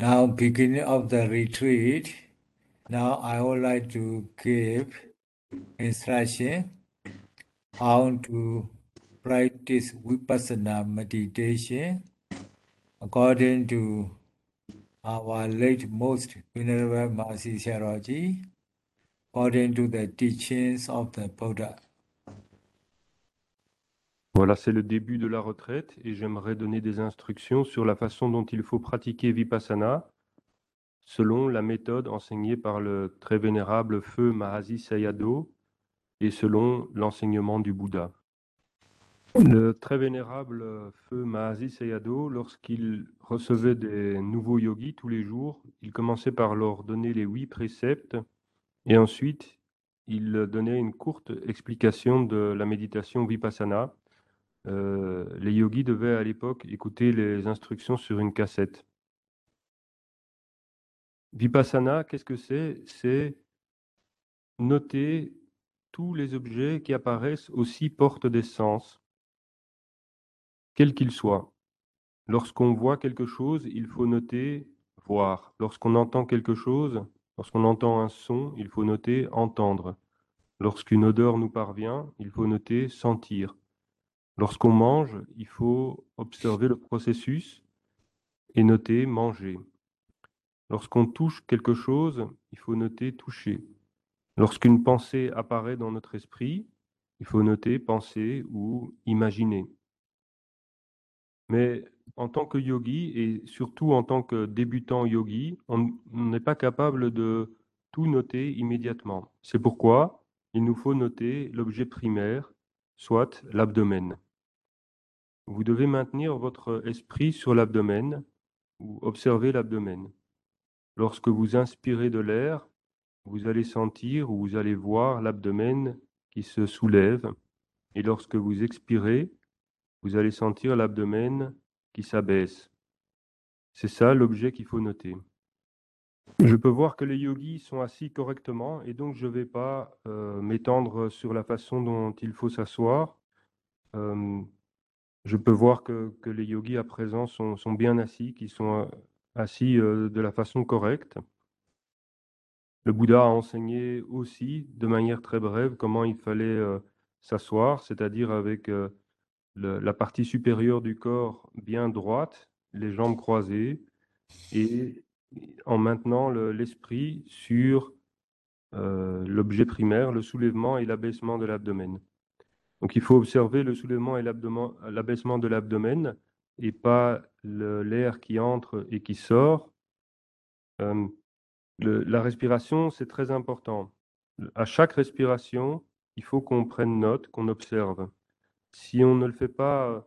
Now, beginning of the retreat, now I would like to give instruction how to practice Vipassana meditation according to our late most venerable Mahasi Sayadaw, according to the teachings of the Buddha. Voilà, c'est le début de la retraite et j'aimerais donner des instructions sur la façon dont il faut pratiquer Vipassana selon la méthode enseignée par le très vénérable feu Mahasi Sayadaw et selon l'enseignement du Bouddha. Le très vénérable feu Mahasi Sayadaw, lorsqu'il recevait des nouveaux yogis tous les jours, il commençait par leur donner les 8 préceptes et ensuite il donnait une courte explication de la méditation Vipassana. Les yogis devaient à l'époque écouter les instructions sur une cassette. Vipassana, qu'est-ce que c'est? C'est noter tous les objets qui apparaissent aux 6 portes des sens, quels qu'ils soient. Lorsqu'on voit quelque chose, il faut noter voir. Lorsqu'on entend quelque chose, lorsqu'on entend un son, il faut noter entendre. Lorsqu'une odeur nous parvient, il faut noter sentir. Lorsqu'on mange, il faut observer le processus et noter manger. Lorsqu'on touche quelque chose, il faut noter toucher. Lorsqu'une pensée apparaît dans notre esprit, il faut noter penser ou imaginer. Mais en tant que yogi, et surtout en tant que débutant yogi, on n'est pas capable de tout noter immédiatement. C'est pourquoi il nous faut noter l'objet primaire, soit l'abdomen. Vous devez maintenir votre esprit sur l'abdomen ou observer l'abdomen. Lorsque vous inspirez de l'air, vous allez sentir ou vous allez voir l'abdomen qui se soulève. Et lorsque vous expirez, vous allez sentir l'abdomen qui s'abaisse. C'est ça l'objet qu'il faut noter. Je peux voir que les yogis sont assis correctement et donc je ne vais pas m'étendre sur la façon dont il faut s'asseoir. Je peux voir que les yogis à présent sont bien assis, qu'ils sont assis de la façon correcte. Le Bouddha a enseigné aussi, de manière très brève, comment il fallait s'asseoir, c'est-à-dire avec la partie supérieure du corps bien droite, les jambes croisées, et en maintenant l'esprit sur l'objet primaire, le soulèvement et l'abaissement de l'abdomen. Donc il faut observer le soulèvement et l'abaissement de l'abdomen et pas l'air qui entre et qui sort. La respiration, c'est très important. À chaque respiration, il faut qu'on prenne note, qu'on observe. Si on ne le fait pas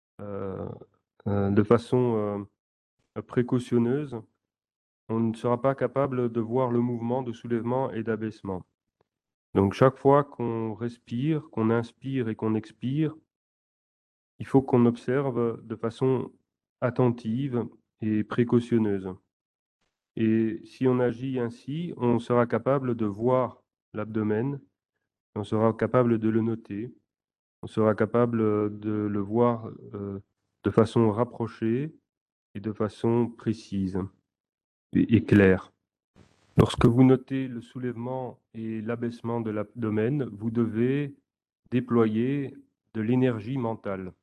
de façon précautionneuse, on ne sera pas capable de voir le mouvement de soulèvement et d'abaissement. Donc chaque fois qu'on respire, qu'on inspire et qu'on expire, il faut qu'on observe de façon attentive et précautionneuse. Et si on agit ainsi, on sera capable de voir l'abdomen, on sera capable de le noter, on sera capable de le voir de façon rapprochée et de façon précise et claire. Lorsque vous notez le soulèvement et l'abaissement de l'abdomen, vous devez déployer de l'énergie mentale.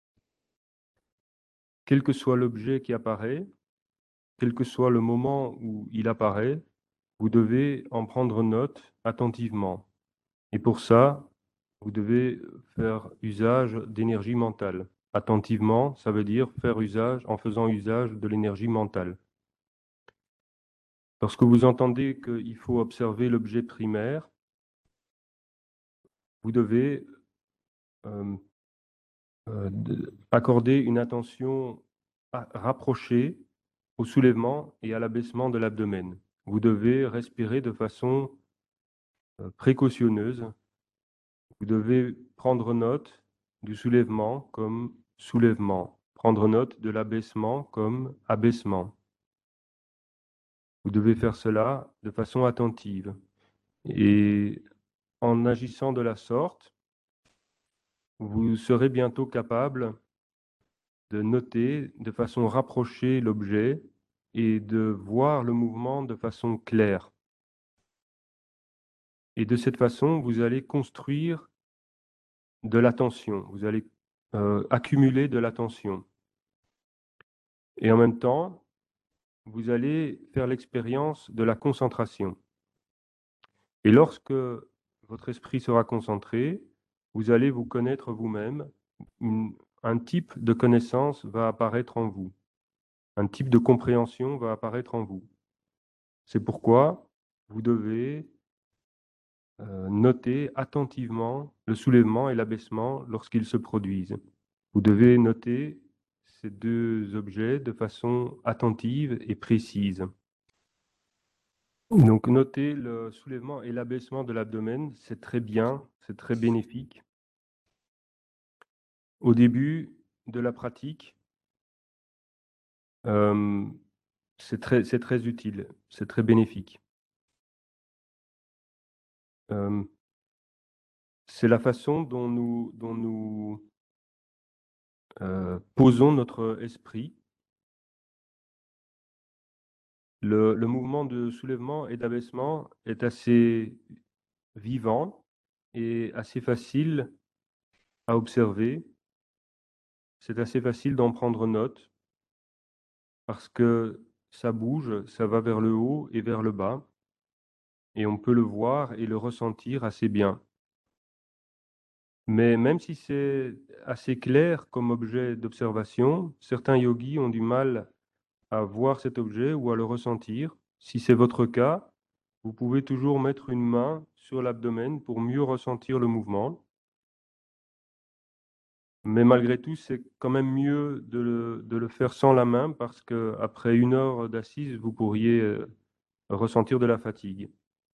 Quel que soit l'objet qui apparaît, quel que soit le moment où il apparaît, vous devez en prendre note attentivement. Et pour ça, vous devez faire usage d'énergie mentale. Attentivement, ça veut dire faire usage en faisant usage de l'énergie mentale. Lorsque vous entendez qu'il faut observer l'objet primaire, vous devez accorder une attention rapprochée au soulèvement et à l'abaissement de l'abdomen. Vous devez respirer de façon précautionneuse. Vous devez prendre note du soulèvement comme soulèvement, prendre note de l'abaissement comme abaissement. Vous devez faire cela de façon attentive. Et en agissant de la sorte, vous serez bientôt capable de noter de façon rapprochée l'objet et de voir le mouvement de façon claire. Et de cette façon, vous allez construire de l'attention, vous allez accumuler de l'attention. Et en même temps, vous allez faire l'expérience de la concentration. Et lorsque votre esprit sera concentré, vous allez vous connaître vous-même. Un type de connaissance va apparaître en vous. Un type de compréhension va apparaître en vous. C'est pourquoi vous devez noter attentivement le soulèvement et l'abaissement lorsqu'ils se produisent. Vous devez noter ces deux objets de façon attentive et précise. Donc noter le soulèvement et l'abaissement de l'abdomen, c'est très bien, c'est très bénéfique. Au début de la pratique, c'est très utile, c'est très bénéfique. C'est la façon dont nous posons notre esprit. Le mouvement de soulèvement et d'abaissement est assez vivant et assez facile à observer. C'est assez facile d'en prendre note parce que ça bouge, ça va vers le haut et vers le bas et on peut le voir et le ressentir assez bien. Mais même si c'est assez clair comme objet d'observation, certains yogis ont du mal à voir cet objet ou à le ressentir. Si c'est votre cas, vous pouvez toujours mettre une main sur l'abdomen pour mieux ressentir le mouvement. Mais malgré tout, c'est quand même mieux de le faire sans la main parce qu'après 1 heure d'assise, vous pourriez ressentir de la fatigue.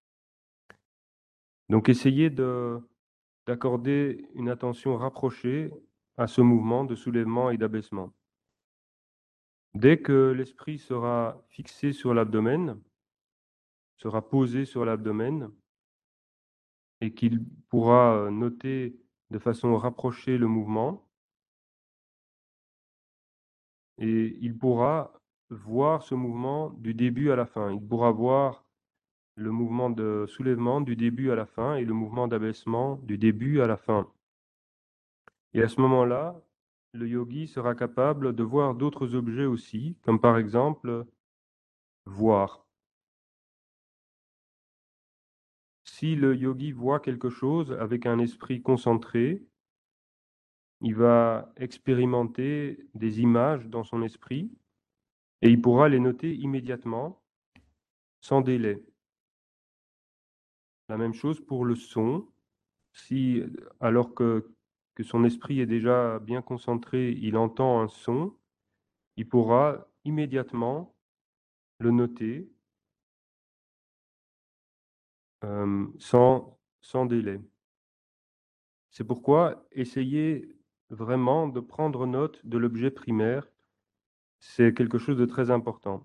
Donc essayez d'accorder une attention rapprochée à ce mouvement de soulèvement et d'abaissement. Dès que l'esprit sera fixé sur l'abdomen, sera posé sur l'abdomen, et qu'il pourra noter de façon rapprochée le mouvement, et il pourra voir ce mouvement du début à la fin. Il pourra voir le mouvement de soulèvement du début à la fin et le mouvement d'abaissement du début à la fin. Et à ce moment-là, le yogi sera capable de voir d'autres objets aussi, comme par exemple voir. Si le yogi voit quelque chose avec un esprit concentré, il va expérimenter des images dans son esprit et il pourra les noter immédiatement, sans délai. La même chose pour le son. Si, alors que son esprit est déjà bien concentré, il entend un son, il pourra immédiatement le noter sans délai. C'est pourquoi essayez vraiment de prendre note de l'objet primaire. C'est quelque chose de très important.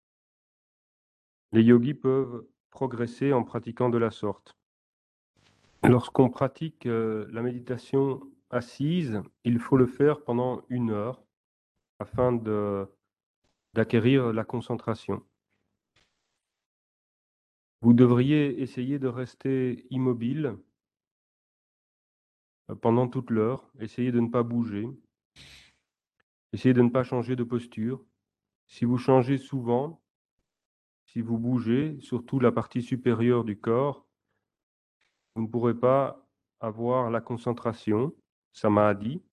Les yogis peuvent progresser en pratiquant de la sorte. Lorsqu'on pratique la méditation assise, il faut le faire pendant 1 heure afin d'acquérir la concentration. Vous devriez essayer de rester immobile pendant toute l'heure, essayez de ne pas bouger, essayez de ne pas changer de posture. Si vous changez souvent, si vous bougez, surtout la partie supérieure du corps, vous ne pourrez pas avoir la concentration, samadhi,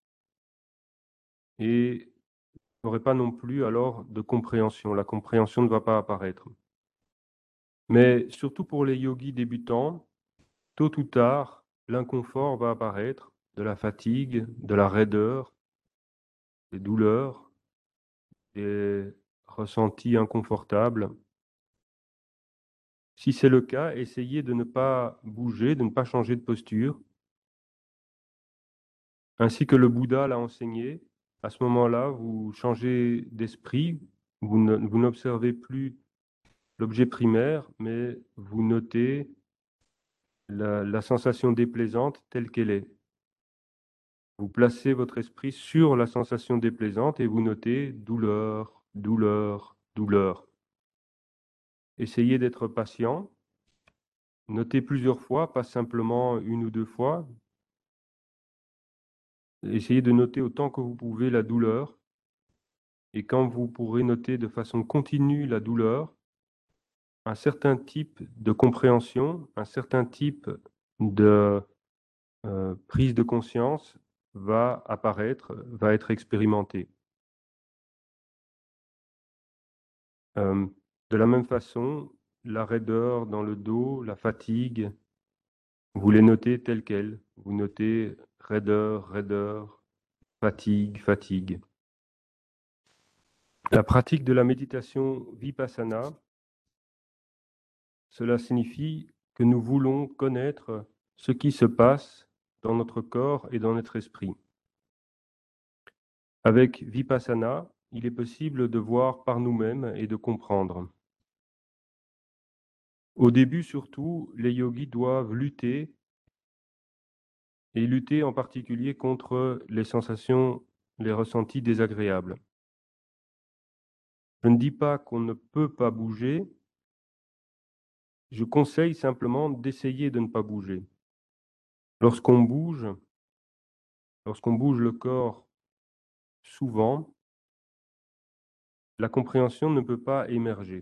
et vous n'aurez pas non plus alors de compréhension. La compréhension ne va pas apparaître. Mais surtout pour les yogis débutants, tôt ou tard, l'inconfort va apparaître, de la fatigue, de la raideur, des douleurs, des ressentis inconfortables. Si c'est le cas, essayez de ne pas bouger, de ne pas changer de posture. Ainsi que le Bouddha l'a enseigné, à ce moment-là, vous changez d'esprit, vous n'observez plus l'objet primaire, mais vous notez la sensation déplaisante telle qu'elle est. Vous placez votre esprit sur la sensation déplaisante et vous notez douleur, douleur, douleur. essayez d'être patient. Notez plusieurs fois, pas simplement une ou deux fois. Essayez de noter autant que vous pouvez la douleur. Et quand vous pourrez noter de façon continue la douleur, un certain type de compréhension, un certain type de prise de conscience va apparaître, va être expérimenté. De la même façon, la raideur dans le dos, la fatigue, vous les notez telles quelles. Vous notez raideur, raideur, fatigue, fatigue. La pratique de la méditation vipassana, cela signifie que nous voulons connaître ce qui se passe dans notre corps et dans notre esprit. Avec vipassana, il est possible de voir par nous-mêmes et de comprendre. Au début surtout, les yogis doivent lutter, et lutter en particulier contre les sensations, les ressentis désagréables. Je ne dis pas qu'on ne peut pas bouger, je conseille simplement d'essayer de ne pas bouger. Lorsqu'on bouge le corps souvent, la compréhension ne peut pas émerger.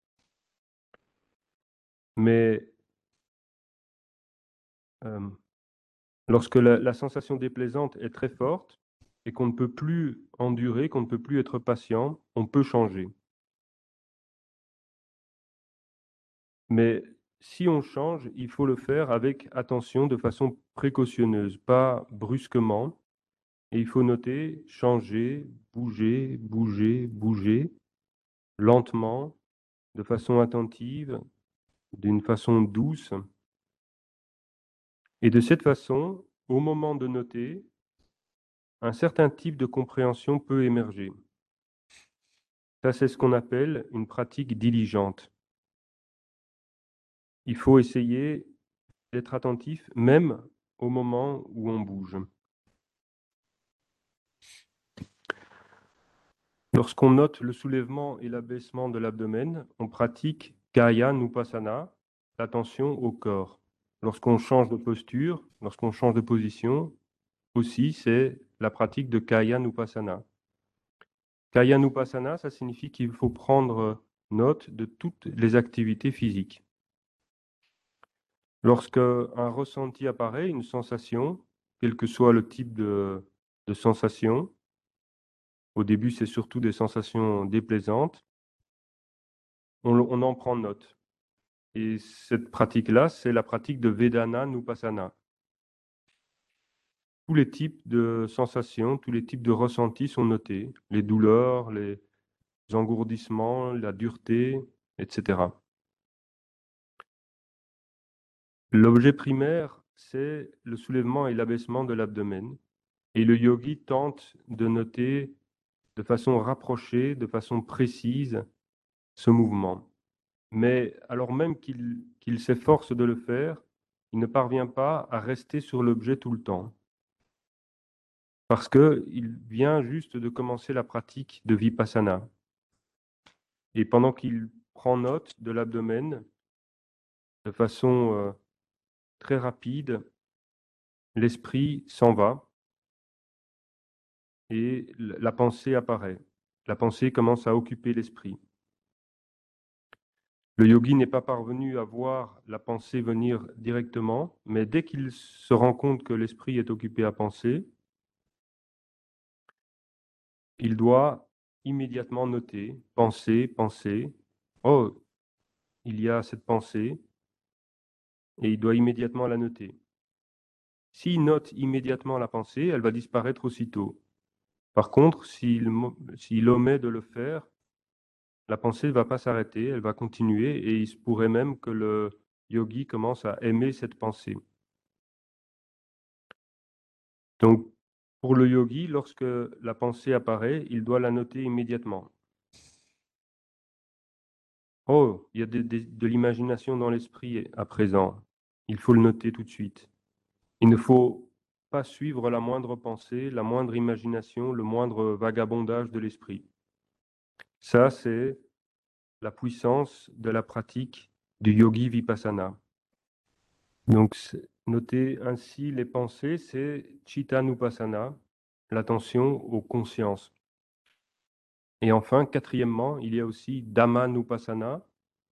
Mais lorsque la sensation déplaisante est très forte et qu'on ne peut plus endurer, qu'on ne peut plus être patient, on peut changer. Mais si on change, il faut le faire avec attention, de façon précautionneuse, pas brusquement. Et il faut noter, changer, bouger, bouger, bouger, lentement, de façon attentive, d'une façon douce. Et de cette façon, au moment de noter, un certain type de compréhension peut émerger. Ça, c'est ce qu'on appelle une pratique diligente. Il faut essayer d'être attentif même au moment où on bouge. Lorsqu'on note le soulèvement et l'abaissement de l'abdomen, on pratique Kaya-Nupassana, l'attention au corps. Lorsqu'on change de posture, lorsqu'on change de position, aussi c'est la pratique de Kaya-Nupassana. Kaya-Nupassana, ça signifie qu'il faut prendre note de toutes les activités physiques. Lorsque un ressenti apparaît, une sensation, quel que soit le type de sensation, au début c'est surtout des sensations déplaisantes, on en prend note. Et cette pratique-là, c'est la pratique de Vedana Nupassana. Tous les types de sensations, tous les types de ressentis sont notés. Les douleurs, les engourdissements, la dureté, etc. L'objet primaire, c'est le soulèvement et l'abaissement de l'abdomen. Et le yogi tente de noter de façon rapprochée, de façon précise, ce mouvement. Mais alors même qu'il s'efforce de le faire, il ne parvient pas à rester sur l'objet tout le temps. Parce qu'il vient juste de commencer la pratique de Vipassana. Et pendant qu'il prend note de l'abdomen, de façon très rapide, l'esprit s'en va et la pensée apparaît. La pensée commence à occuper l'esprit. Le yogi n'est pas parvenu à voir la pensée venir directement, mais dès qu'il se rend compte que l'esprit est occupé à penser, il doit immédiatement noter, penser, penser. Oh, il y a cette pensée, et il doit immédiatement la noter. S'il note immédiatement la pensée, elle va disparaître aussitôt. Par contre, s'il omet de le faire, la pensée ne va pas s'arrêter, elle va continuer, et il se pourrait même que le yogi commence à aimer cette pensée. Donc, pour le yogi, lorsque la pensée apparaît, il doit la noter immédiatement. Oh, il y a de l'imagination dans l'esprit à présent. Il faut le noter tout de suite. Il ne faut pas suivre la moindre pensée, la moindre imagination, le moindre vagabondage de l'esprit. Ça, c'est la puissance de la pratique du yogi vipassana. Donc, notez ainsi les pensées, c'est chittanupassana, l'attention aux consciences. Et enfin, quatrièmement, il y a aussi dhammanupassana.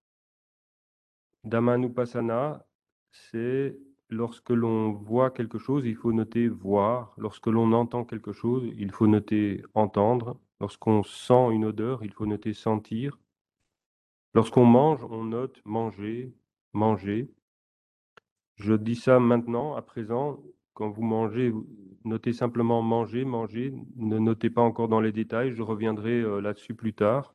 Dhammanupassana, c'est lorsque l'on voit quelque chose, il faut noter voir. Lorsque l'on entend quelque chose, il faut noter entendre. Lorsqu'on sent une odeur, il faut noter sentir. Lorsqu'on mange, on note manger, manger. Je dis ça maintenant, à présent, quand vous mangez, notez simplement manger, manger. Ne notez pas encore dans les détails, je reviendrai là-dessus plus tard.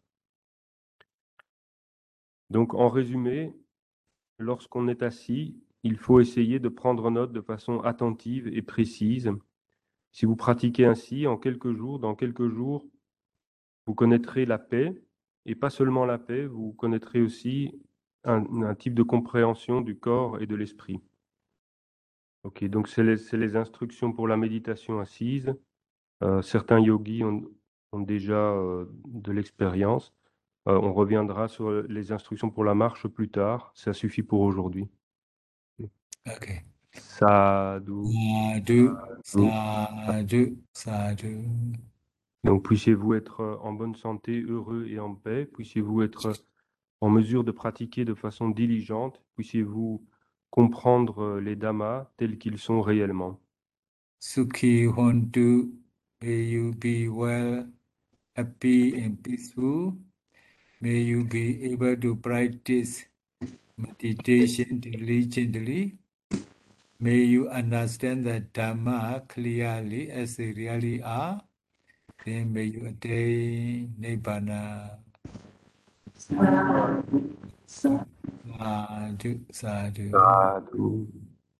Donc, en résumé, lorsqu'on est assis, il faut essayer de prendre note de façon attentive et précise. Si vous pratiquez ainsi, en quelques jours, dans quelques jours, vous connaîtrez la paix, et pas seulement la paix, vous connaîtrez aussi un type de compréhension du corps et de l'esprit. Ok, donc c'est les instructions pour la méditation assise. Certains yogis ont déjà de l'expérience. On reviendra sur les instructions pour la marche plus tard. Ça suffit pour aujourd'hui. Okay. Sadhu. Sadhu, sadhu, sadhu. Donc puissiez-vous être en bonne santé, heureux et en paix. Puissiez-vous être en mesure de pratiquer de façon diligente. Puissiez-vous comprendre les dhammas tels qu'ils sont réellement. Sukhi Hontu, may you be well, happy and peaceful. May you be able to practice meditation diligently. May you understand the Dhamma clearly as they really are. Then may you attain Nibbana. Sadhu, sadhu. Sadhu.